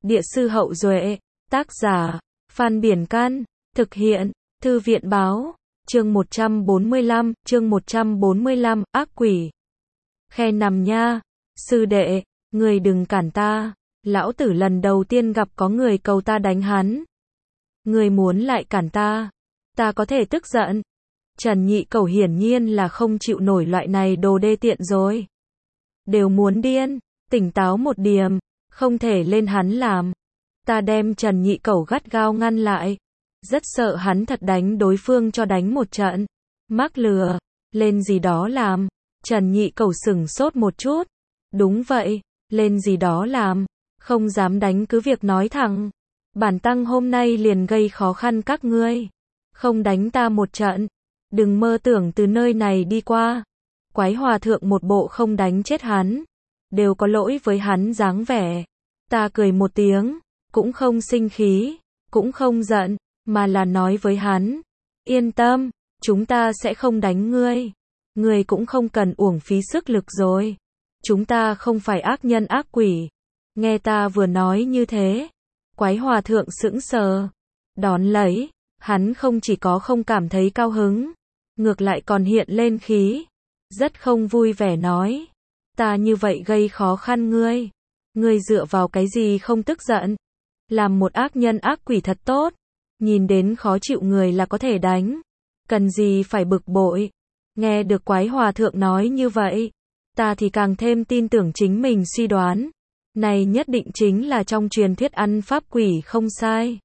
Địa sư Hậu Duệ, tác giả, Phan Biển Căn, thực hiện, Thư viện Báo, chương 145, ác quỷ. Khe nằm nha, sư đệ, người đừng cản ta, lão tử lần đầu tiên gặp có người cầu ta đánh hắn. Người muốn lại cản ta có thể tức giận. Trần Nhị Cẩu hiển nhiên là không chịu nổi loại này đồ đê tiện rồi. Đều muốn điên, tỉnh táo một điểm, không thể lên hắn làm. Ta đem Trần Nhị Cẩu gắt gao ngăn lại. Rất sợ hắn thật đánh đối phương cho đánh một trận. Mắc lừa, lên gì đó làm. Trần Nhị Cẩu sửng sốt một chút. Đúng vậy, lên gì đó làm. Không dám đánh cứ việc nói thẳng. Bản tăng hôm nay liền gây khó khăn các ngươi. Không đánh ta một trận. Đừng mơ tưởng từ nơi này đi qua. Quái hòa thượng một bộ không đánh chết hắn. Đều có lỗi với hắn dáng vẻ. Ta cười một tiếng. Cũng không sinh khí. Cũng không giận. Mà là nói với hắn. Yên tâm. Chúng ta sẽ không đánh ngươi. Ngươi cũng không cần uổng phí sức lực rồi. Chúng ta không phải ác nhân ác quỷ. Nghe ta vừa nói như thế. Quái hòa thượng sững sờ. Đón lấy. Hắn không chỉ có không cảm thấy cao hứng. Ngược lại còn hiện lên khí. Rất không vui vẻ nói. Ta như vậy gây khó khăn ngươi. Ngươi dựa vào cái gì không tức giận. Làm một ác nhân ác quỷ thật tốt. Nhìn đến khó chịu người là có thể đánh. Cần gì phải bực bội. Nghe được quái hòa thượng nói như vậy. Ta thì càng thêm tin tưởng chính mình suy đoán. Này nhất định chính là trong truyền thuyết ăn pháp quỷ không sai.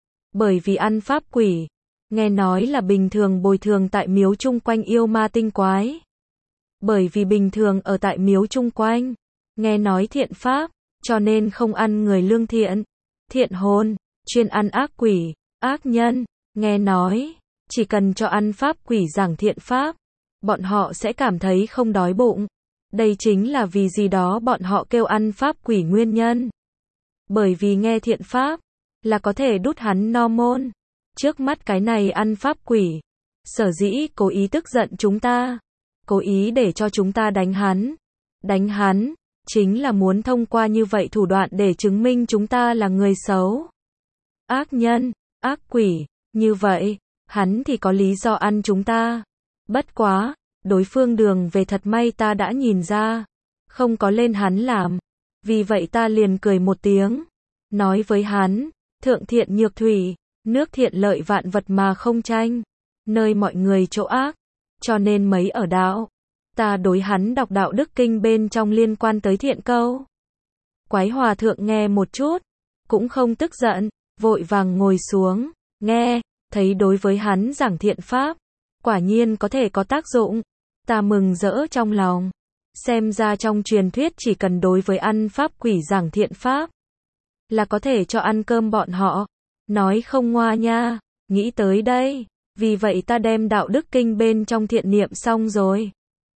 Bởi vì ăn pháp quỷ. Nghe nói là bình thường bồi thường tại miếu chung quanh yêu ma tinh quái. Bởi vì bình thường ở tại miếu chung quanh. Nghe nói thiện pháp. Cho nên không ăn người lương thiện. Thiện hồn. Chuyên ăn ác quỷ. Ác nhân. Nghe nói. Chỉ cần cho ăn pháp quỷ giảng thiện pháp. Bọn họ sẽ cảm thấy không đói bụng. Đây chính là vì gì đó bọn họ kêu ăn pháp quỷ nguyên nhân. Bởi vì nghe thiện pháp. Là có thể đút hắn no môn. Trước mắt cái này ăn pháp quỷ. Sở dĩ cố ý tức giận chúng ta. Cố ý để cho chúng ta đánh hắn. Đánh hắn. Chính là muốn thông qua như vậy thủ đoạn để chứng minh chúng ta là người xấu. Ác nhân. Ác quỷ. Như vậy. Hắn thì có lý do ăn chúng ta. Bất quá. Đối phương đường về thật may ta đã nhìn ra. Không có lên hắn làm. Vì vậy ta liền cười một tiếng. Nói với hắn. Thượng thiện nhược thủy. Nước thiện lợi vạn vật mà không tranh. Nơi mọi người chỗ ác. Cho nên mấy ở đạo. Ta đối hắn đọc đạo đức kinh bên trong liên quan tới thiện câu. Quái hòa thượng nghe một chút. Cũng không tức giận. Vội vàng ngồi xuống. Nghe. Thấy đối với hắn giảng thiện pháp. Quả nhiên có thể có tác dụng. Ta mừng rỡ trong lòng. Xem ra trong truyền thuyết chỉ cần đối với ăn pháp quỷ giảng thiện pháp. Là có thể cho ăn cơm bọn họ. Nói không ngoa nha. Nghĩ tới đây. Vì vậy ta đem đạo đức kinh bên trong thiện niệm xong rồi.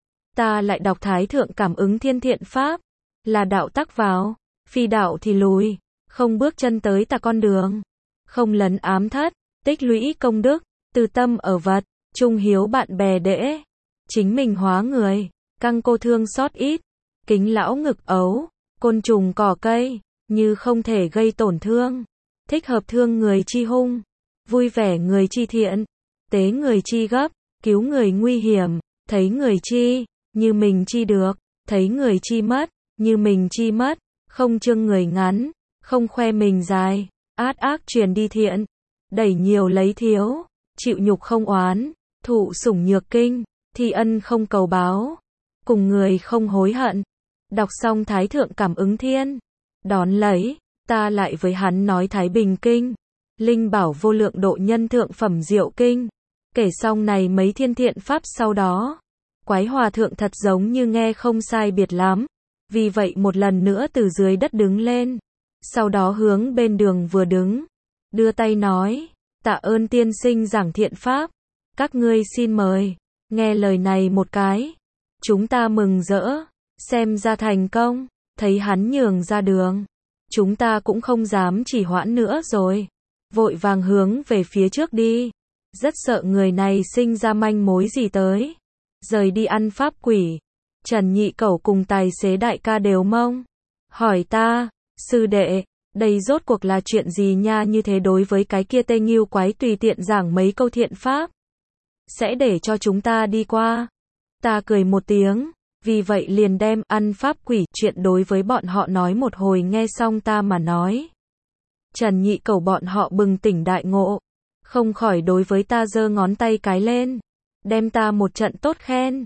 Ta lại đọc Thái Thượng Cảm Ứng Thiên Thiện Pháp. Là đạo tắc vào. Phi đạo thì lùi. Không bước chân tới ta con đường. Không lấn ám thất. Tích lũy công đức. Từ tâm ở vật. Trung hiếu bạn bè đễ. Chính mình hóa người. Căng cô thương xót ít. Kính lão ngực ấu. Côn trùng cỏ cây. Như không thể gây tổn thương. Thích hợp thương người chi hung. Vui vẻ người chi thiện. Tế người chi gấp. Cứu người nguy hiểm. Thấy người chi. Như mình chi được. Thấy người chi mất. Như mình chi mất. Không trương người ngắn. Không khoe mình dài. Át ác truyền đi thiện. Đẩy nhiều lấy thiếu. Chịu nhục không oán. Thụ sủng nhược kinh. Thi ân không cầu báo. Cùng người không hối hận. Đọc xong Thái Thượng Cảm Ứng Thiên. Đón lấy. Ta lại với hắn nói Thái Bình Kinh. Linh Bảo Vô Lượng Độ Nhân Thượng Phẩm Diệu Kinh. Kể xong này mấy thiên thiện pháp sau đó. Quái hòa thượng thật giống như nghe không sai biệt lắm. Vì vậy một lần nữa từ dưới đất đứng lên. Sau đó hướng bên đường vừa đứng. Đưa tay nói. Tạ ơn tiên sinh giảng thiện pháp. Các ngươi xin mời. Nghe lời này một cái. Chúng ta mừng rỡ. Xem ra thành công. Thấy hắn nhường ra đường. Chúng ta cũng không dám chỉ hoãn nữa rồi. Vội vàng hướng về phía trước đi. Rất sợ người này sinh ra manh mối gì tới. Rời đi ăn pháp quỷ. Trần Nhị Cẩu cùng tài xế đại ca đều mông. Hỏi ta. Sư đệ. Đây rốt cuộc là chuyện gì nha, như thế đối với cái kia Tây Nghưu quái tùy tiện giảng mấy câu thiện pháp. Sẽ để cho chúng ta đi qua. Ta cười một tiếng, vì vậy liền đem ăn pháp quỷ chuyện đối với bọn họ nói một hồi, nghe xong ta mà nói. Trần Nhị Cẩu bọn họ bừng tỉnh đại ngộ, không khỏi đối với ta giơ ngón tay cái lên, đem ta một trận tốt khen.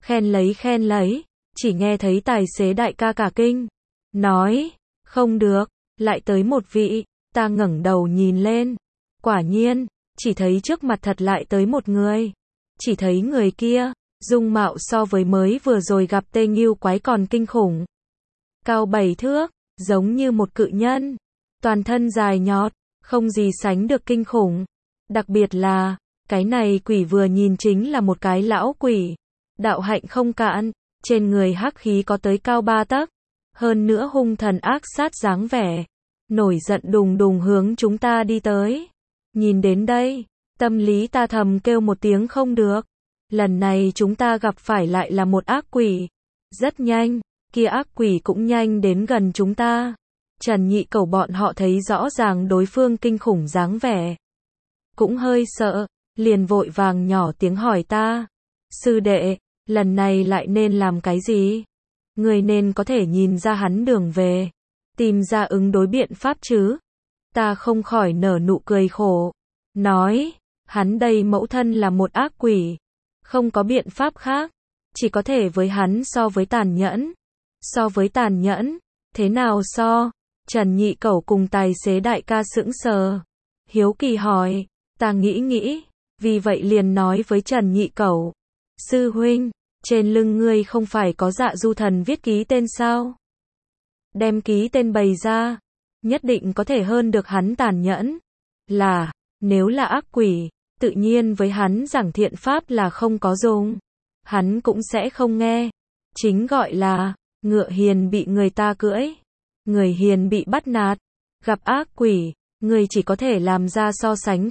Khen lấy, chỉ nghe thấy tài xế đại ca cả kinh, nói, không được, lại tới một vị. Ta ngẩng đầu nhìn lên, quả nhiên, chỉ thấy trước mặt thật lại tới một người. Chỉ thấy người kia, dung mạo so với mới vừa rồi gặp Tây Nghưu quái còn kinh khủng. Cao 7 thước, giống như một cự nhân, toàn thân dài nhọt, không gì sánh được kinh khủng. Đặc biệt là, cái này quỷ vừa nhìn chính là một cái lão quỷ, đạo hạnh không cạn, trên người hắc khí có tới cao 3 tấc, hơn nữa hung thần ác sát dáng vẻ, nổi giận đùng đùng hướng chúng ta đi tới. Nhìn đến đây, tâm lý ta thầm kêu một tiếng không được. Lần này chúng ta gặp phải lại là một ác quỷ. Rất nhanh, kia ác quỷ cũng nhanh đến gần chúng ta. Trần Nhị Cẩu bọn họ thấy rõ ràng đối phương kinh khủng dáng vẻ, cũng hơi sợ, liền vội vàng nhỏ tiếng hỏi ta. Sư đệ, lần này lại nên làm cái gì? Người nên có thể nhìn ra hắn đường về, tìm ra ứng đối biện pháp chứ? Ta không khỏi nở nụ cười khổ, nói, hắn đây mẫu thân là một ác quỷ, không có biện pháp khác, chỉ có thể với hắn so với tàn nhẫn. So với tàn nhẫn, thế nào so? Trần Nhị Cẩu cùng tài xế đại ca sững sờ, hiếu kỳ hỏi. Ta nghĩ, vì vậy liền nói với Trần Nhị Cẩu, sư huynh, trên lưng ngươi không phải có Dạ Du Thần viết ký tên sao? Đem ký tên bày ra, nhất định có thể hơn được hắn tàn nhẫn. Là, nếu là ác quỷ, tự nhiên với hắn giảng thiện pháp là không có dùng, hắn cũng sẽ không nghe. Chính gọi là, ngựa hiền bị người ta cưỡi, người hiền bị bắt nạt. Gặp ác quỷ, người chỉ có thể làm ra so sánh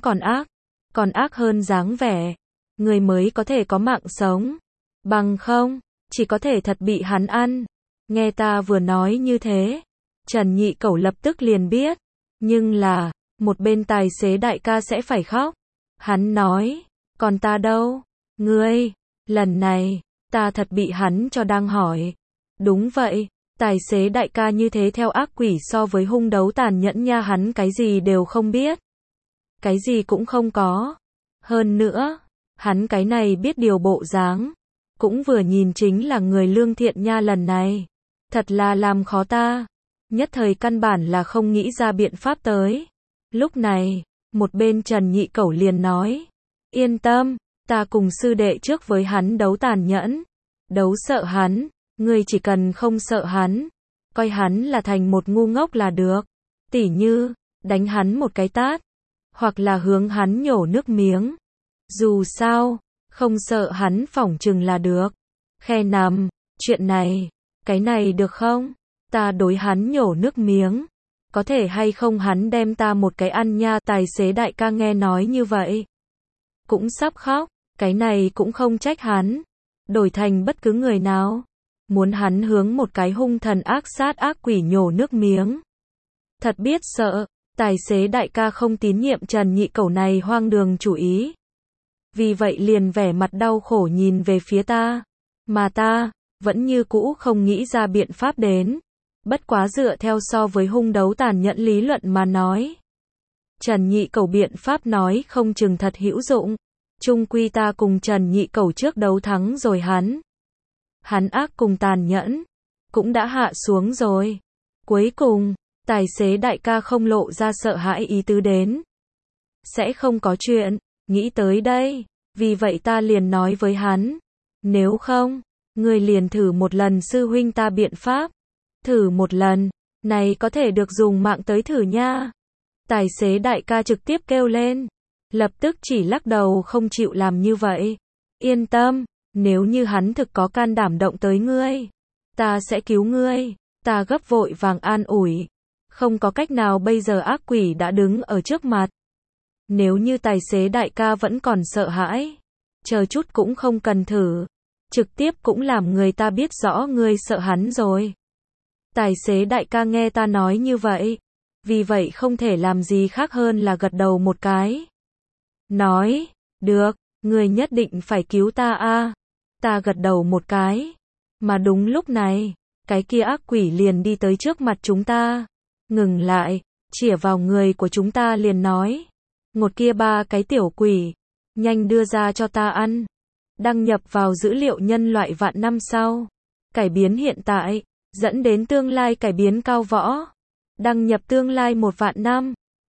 còn ác hơn dáng vẻ, người mới có thể có mạng sống. Bằng không, chỉ có thể thật bị hắn ăn. Nghe ta vừa nói như thế, Trần Nhị Cẩu lập tức liền biết, nhưng là, một bên tài xế đại ca sẽ phải khóc. Hắn nói, còn ta đâu? Ngươi, lần này, ta thật bị hắn cho đang hỏi. Đúng vậy, tài xế đại ca như thế theo ác quỷ so với hung đấu tàn nhẫn nha, hắn cái gì đều không biết. Cái gì cũng không có. Hơn nữa, hắn cái này biết điều bộ dáng, cũng vừa nhìn chính là người lương thiện nha, lần này. Thật là làm khó ta. Nhất thời căn bản là không nghĩ ra biện pháp tới. Lúc này, một bên Trần Nhị Cẩu liền nói, yên tâm, ta cùng sư đệ trước với hắn đấu tàn nhẫn, đấu sợ hắn, ngươi chỉ cần không sợ hắn, coi hắn là thành một ngu ngốc là được. Tỉ như, đánh hắn một cái tát, hoặc là hướng hắn nhổ nước miếng. Dù sao, không sợ hắn phỏng chừng là được. Khe nằm, chuyện này, cái này được không? Ta đối hắn nhổ nước miếng, có thể hay không hắn đem ta một cái ăn nha. Tài xế đại ca nghe nói như vậy, cũng sắp khóc, cái này cũng không trách hắn. Đổi thành bất cứ người nào, muốn hắn hướng một cái hung thần ác sát ác quỷ nhổ nước miếng, thật biết sợ. Tài xế đại ca không tín nhiệm Trần Nhị Cẩu này hoang đường chủ ý, vì vậy liền vẻ mặt đau khổ nhìn về phía ta, mà ta vẫn như cũ không nghĩ ra biện pháp đến. Bất quá dựa theo so với hung đấu tàn nhẫn lý luận mà nói, Trần Nhị Cẩu biện pháp nói không chừng thật hữu dụng. Chung quy ta cùng Trần Nhị Cẩu trước đấu thắng rồi, hắn ác cùng tàn nhẫn cũng đã hạ xuống rồi. Cuối cùng, tài xế đại ca không lộ ra sợ hãi ý tứ đến, sẽ không có chuyện. Nghĩ tới đây, vì vậy ta liền nói với hắn, nếu không, ngươi liền thử một lần sư huynh ta biện pháp. Thử một lần, này có thể được dùng mạng tới thử nha. Tài xế đại ca trực tiếp kêu lên, lập tức chỉ lắc đầu không chịu làm như vậy. Yên tâm, nếu như hắn thực có can đảm động tới ngươi, ta sẽ cứu ngươi. Ta gấp vội vàng an ủi, không có cách nào, bây giờ ác quỷ đã đứng ở trước mặt. Nếu như tài xế đại ca vẫn còn sợ hãi, chờ chút cũng không cần thử, trực tiếp cũng làm người ta biết rõ ngươi sợ hắn rồi. Tài xế đại ca nghe ta nói như vậy, vì vậy không thể làm gì khác hơn là gật đầu một cái. Nói, được, người nhất định phải cứu ta a. Ta gật đầu một cái. Mà đúng lúc này, cái kia ác quỷ liền đi tới trước mặt chúng ta. Ngừng lại, chĩa vào người của chúng ta liền nói. Ngột kia 3 cái tiểu quỷ, nhanh đưa ra cho ta ăn. Đăng nhập vào dữ liệu nhân loại vạn năm sau. Cải biến hiện tại, dẫn đến tương lai cải biến cao võ. Đăng nhập tương lai 1 vạn năm.